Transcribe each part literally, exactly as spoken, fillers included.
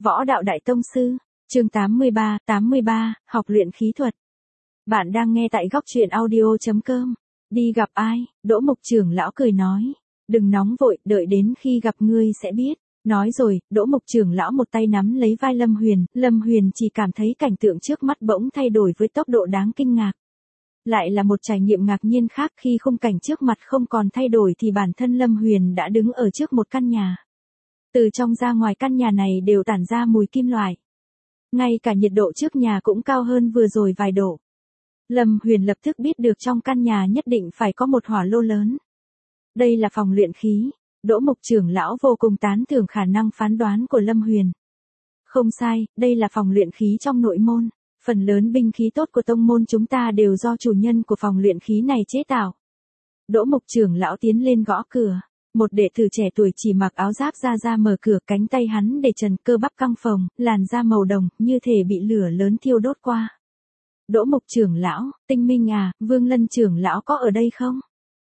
Võ đạo đại tông sư, chương tám mươi ba, tám mươi ba, học luyện khí thuật. Bạn đang nghe tại góc truyện audio.com. Đi gặp ai? Đỗ Mục trưởng lão cười nói. Đừng nóng vội, đợi đến khi gặp ngươi sẽ biết. Nói rồi, Đỗ Mục trưởng lão một tay nắm lấy vai Lâm Huyền, Lâm Huyền chỉ cảm thấy cảnh tượng trước mắt bỗng thay đổi với tốc độ đáng kinh ngạc. Lại là một trải nghiệm ngạc nhiên khác khi khung cảnh trước mặt không còn thay đổi thì bản thân Lâm Huyền đã đứng ở trước một căn nhà. Từ trong ra ngoài căn nhà này đều tản ra mùi kim loại. Ngay cả nhiệt độ trước nhà cũng cao hơn vừa rồi vài độ. Lâm Huyền lập tức biết được trong căn nhà nhất định phải có một hỏa lô lớn. Đây là phòng luyện khí. Đỗ Mục trưởng lão vô cùng tán thưởng khả năng phán đoán của Lâm Huyền. Không sai, đây là phòng luyện khí trong nội môn. Phần lớn binh khí tốt của tông môn chúng ta đều do chủ nhân của phòng luyện khí này chế tạo. Đỗ Mục trưởng lão tiến lên gõ cửa. Một đệ tử trẻ tuổi chỉ mặc áo giáp ra ra mở cửa, cánh tay hắn để trần, cơ bắp căng phồng, làn da màu đồng, như thể bị lửa lớn thiêu đốt qua. Đỗ Mục trưởng lão, Tinh Minh à, Vương Lân trưởng lão có ở đây không?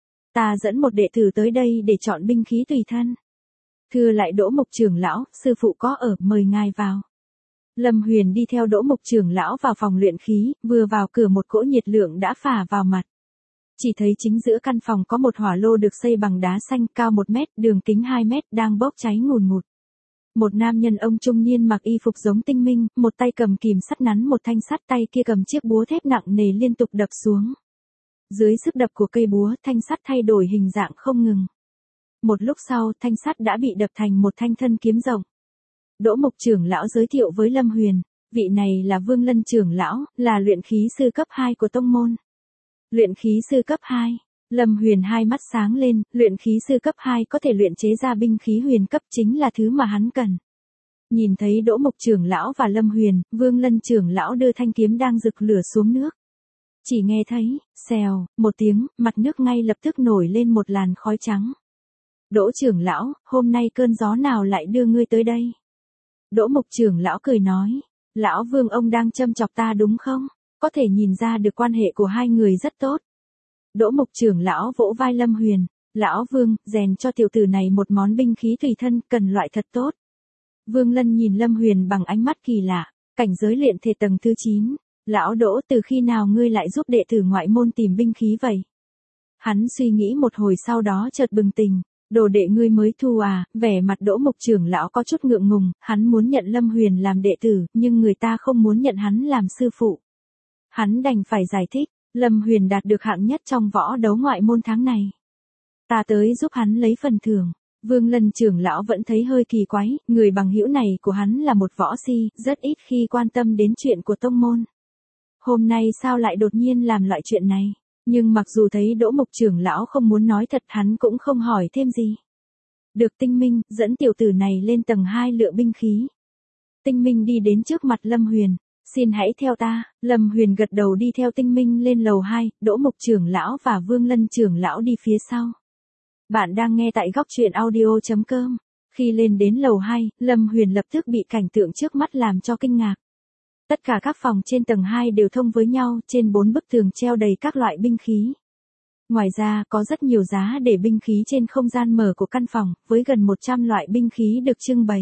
Ta dẫn một đệ tử tới đây để chọn binh khí tùy thân. Thưa lại Đỗ Mục trưởng lão, sư phụ có ở, mời ngài vào. Lâm Huyền đi theo Đỗ Mục trưởng lão vào phòng luyện khí, vừa vào cửa một cỗ nhiệt lượng đã phả vào mặt. Chỉ thấy chính giữa căn phòng có một hỏa lô được xây bằng đá xanh cao một mét, đường kính hai mét đang bốc cháy ngùn ngụt. Một nam nhân ông trung niên mặc y phục giống Tinh Minh, một tay cầm kìm sắt nắn một thanh sắt, tay kia cầm chiếc búa thép nặng nề liên tục đập xuống. Dưới sức đập của cây búa, thanh sắt thay đổi hình dạng không ngừng. Một lúc sau, thanh sắt đã bị đập thành một thanh thân kiếm rộng. Đỗ Mục trưởng lão giới thiệu với Lâm Huyền, vị này là Vương Lân trưởng lão, là luyện khí sư cấp hai của tông môn. Luyện khí sư cấp hai. Lâm Huyền hai mắt sáng lên, luyện khí sư cấp hai có thể luyện chế ra binh khí huyền cấp, chính là thứ mà hắn cần. Nhìn thấy Đỗ Mục trưởng lão và Lâm Huyền, Vương Lân trưởng lão đưa thanh kiếm đang rực lửa xuống nước. Chỉ nghe thấy, xèo, một tiếng, mặt nước ngay lập tức nổi lên một làn khói trắng. Đỗ trưởng lão, hôm nay cơn gió nào lại đưa ngươi tới đây? Đỗ Mục trưởng lão cười nói, lão Vương ông đang châm chọc ta đúng không? Có thể nhìn ra được quan hệ của hai người rất tốt. Đỗ Mục trưởng lão vỗ vai Lâm Huyền, lão Vương, rèn cho tiểu tử này một món binh khí tùy thân, cần loại thật tốt. Vương Lân nhìn Lâm Huyền bằng ánh mắt kỳ lạ, cảnh giới luyện thể tầng thứ chín. Lão Đỗ, từ khi nào ngươi lại giúp đệ tử ngoại môn tìm binh khí vậy? Hắn suy nghĩ một hồi sau đó chợt bừng tỉnh, đồ đệ ngươi mới thu à? Vẻ mặt Đỗ Mục trưởng lão có chút ngượng ngùng, hắn muốn nhận Lâm Huyền làm đệ tử, nhưng người ta không muốn nhận hắn làm sư phụ. Hắn đành phải giải thích, Lâm Huyền đạt được hạng nhất trong võ đấu ngoại môn tháng này. Ta tới giúp hắn lấy phần thưởng. Vương Lân trưởng lão vẫn thấy hơi kỳ quái, người bằng hữu này của hắn là một võ si, rất ít khi quan tâm đến chuyện của tông môn. Hôm nay sao lại đột nhiên làm loại chuyện này? Nhưng mặc dù thấy Đỗ Mục trưởng lão không muốn nói thật, hắn cũng không hỏi thêm gì. Được Tinh Minh, dẫn tiểu tử này lên tầng hai lựa binh khí. Tinh Minh đi đến trước mặt Lâm Huyền. Xin hãy theo ta. Lâm Huyền gật đầu đi theo Tinh Minh lên lầu hai, Đỗ Mục trưởng lão và Vương Lân trưởng lão đi phía sau. Bạn đang nghe tại góc truyện audio.com. Khi lên đến lầu hai, Lâm Huyền lập tức bị cảnh tượng trước mắt làm cho kinh ngạc. Tất cả các phòng trên tầng hai đều thông với nhau, trên bốn bức tường treo đầy các loại binh khí. Ngoài ra, có rất nhiều giá để binh khí trên không gian mở của căn phòng, với gần một trăm loại binh khí được trưng bày.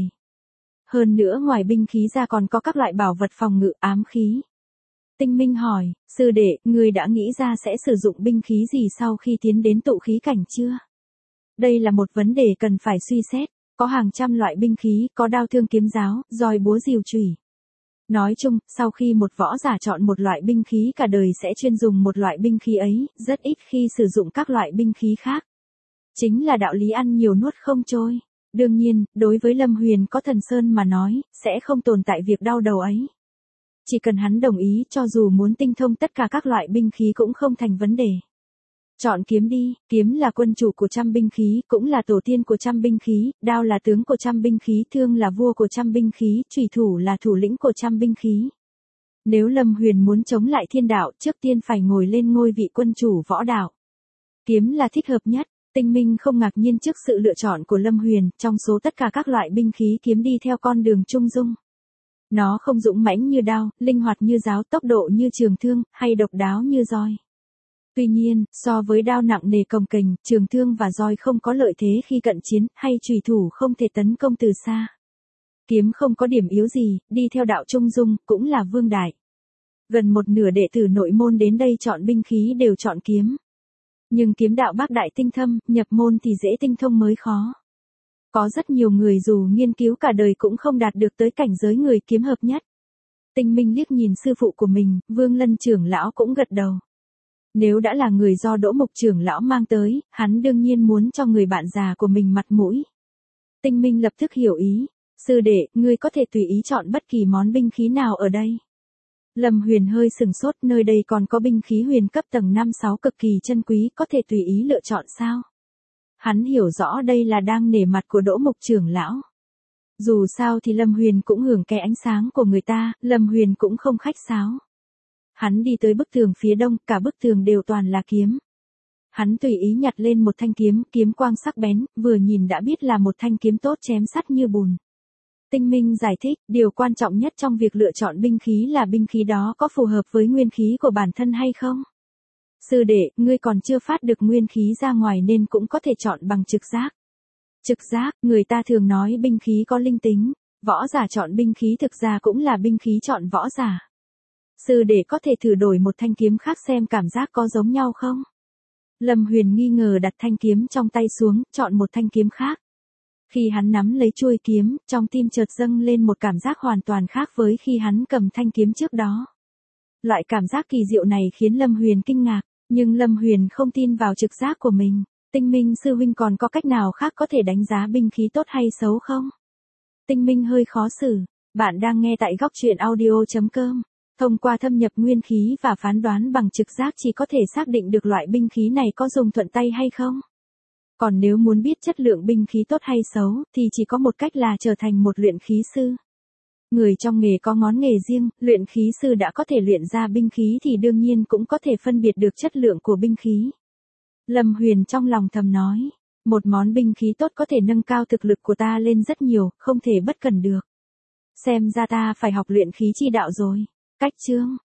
Hơn nữa ngoài binh khí ra còn có các loại bảo vật phòng ngự, ám khí. Tinh Minh hỏi, sư đệ, ngươi đã nghĩ ra sẽ sử dụng binh khí gì sau khi tiến đến tụ khí cảnh chưa? Đây là một vấn đề cần phải suy xét, có hàng trăm loại binh khí, có đao thương kiếm giáo, roi búa rìu chùy. Nói chung, sau khi một võ giả chọn một loại binh khí cả đời sẽ chuyên dùng một loại binh khí ấy, rất ít khi sử dụng các loại binh khí khác. Chính là đạo lý ăn nhiều nuốt không trôi. Đương nhiên, đối với Lâm Huyền có thần sơn mà nói, sẽ không tồn tại việc đau đầu ấy. Chỉ cần hắn đồng ý, cho dù muốn tinh thông tất cả các loại binh khí cũng không thành vấn đề. Chọn kiếm đi, kiếm là quân chủ của trăm binh khí, cũng là tổ tiên của trăm binh khí, đao là tướng của trăm binh khí, thương là vua của trăm binh khí, chủy thủ là thủ lĩnh của trăm binh khí. Nếu Lâm Huyền muốn chống lại thiên đạo, trước tiên phải ngồi lên ngôi vị quân chủ võ đạo. Kiếm là thích hợp nhất. Tinh Minh không ngạc nhiên trước sự lựa chọn của Lâm Huyền, trong số tất cả các loại binh khí, kiếm đi theo con đường trung dung. Nó không dũng mãnh như đao, linh hoạt như giáo, tốc độ như trường thương, hay độc đáo như roi. Tuy nhiên, so với đao nặng nề cồng kềnh, trường thương và roi không có lợi thế khi cận chiến, hay chủy thủ không thể tấn công từ xa. Kiếm không có điểm yếu gì, đi theo đạo trung dung, cũng là vương đại. Gần một nửa đệ tử nội môn đến đây chọn binh khí đều chọn kiếm. Nhưng kiếm đạo bác đại tinh thâm, nhập môn thì dễ tinh thông mới khó. Có rất nhiều người dù nghiên cứu cả đời cũng không đạt được tới cảnh giới người kiếm hợp nhất. Tinh Minh liếc nhìn sư phụ của mình, Vương Lân trưởng lão cũng gật đầu. Nếu đã là người do Đỗ Mục trưởng lão mang tới, hắn đương nhiên muốn cho người bạn già của mình mặt mũi. Tinh Minh lập tức hiểu ý. Sư đệ, ngươi có thể tùy ý chọn bất kỳ món binh khí nào ở đây. Lâm Huyền hơi sừng sốt, nơi đây còn có binh khí huyền cấp tầng năm sáu cực kỳ chân quý, có thể tùy ý lựa chọn sao? Hắn hiểu rõ đây là đang nể mặt của Đỗ Mục trưởng lão. Dù sao thì Lâm Huyền cũng hưởng cái ánh sáng của người ta, Lâm Huyền cũng không khách sáo. Hắn đi tới bức tường phía đông, cả bức tường đều toàn là kiếm. Hắn tùy ý nhặt lên một thanh kiếm, kiếm quang sắc bén, vừa nhìn đã biết là một thanh kiếm tốt chém sắt như bùn. Tinh Minh giải thích, điều quan trọng nhất trong việc lựa chọn binh khí là binh khí đó có phù hợp với nguyên khí của bản thân hay không. Sư đệ, ngươi còn chưa phát được nguyên khí ra ngoài nên cũng có thể chọn bằng trực giác. Trực giác, người ta thường nói binh khí có linh tính, võ giả chọn binh khí thực ra cũng là binh khí chọn võ giả. Sư đệ có thể thử đổi một thanh kiếm khác xem cảm giác có giống nhau không? Lâm Huyền nghi ngờ đặt thanh kiếm trong tay xuống, chọn một thanh kiếm khác. Khi hắn nắm lấy chuôi kiếm, trong tim chợt dâng lên một cảm giác hoàn toàn khác với khi hắn cầm thanh kiếm trước đó. Loại cảm giác kỳ diệu này khiến Lâm Huyền kinh ngạc, nhưng Lâm Huyền không tin vào trực giác của mình. Tinh Minh sư huynh còn có cách nào khác có thể đánh giá binh khí tốt hay xấu không? Tinh Minh hơi khó xử. Bạn đang nghe tại góc truyện audio chấm com. Thông qua thâm nhập nguyên khí và phán đoán bằng trực giác chỉ có thể xác định được loại binh khí này có dùng thuận tay hay không. Còn nếu muốn biết chất lượng binh khí tốt hay xấu, thì chỉ có một cách là trở thành một luyện khí sư. Người trong nghề có ngón nghề riêng, luyện khí sư đã có thể luyện ra binh khí thì đương nhiên cũng có thể phân biệt được chất lượng của binh khí. Lâm Huyền trong lòng thầm nói, một món binh khí tốt có thể nâng cao thực lực của ta lên rất nhiều, không thể bất cẩn được. Xem ra ta phải học luyện khí chi đạo rồi. Cách chương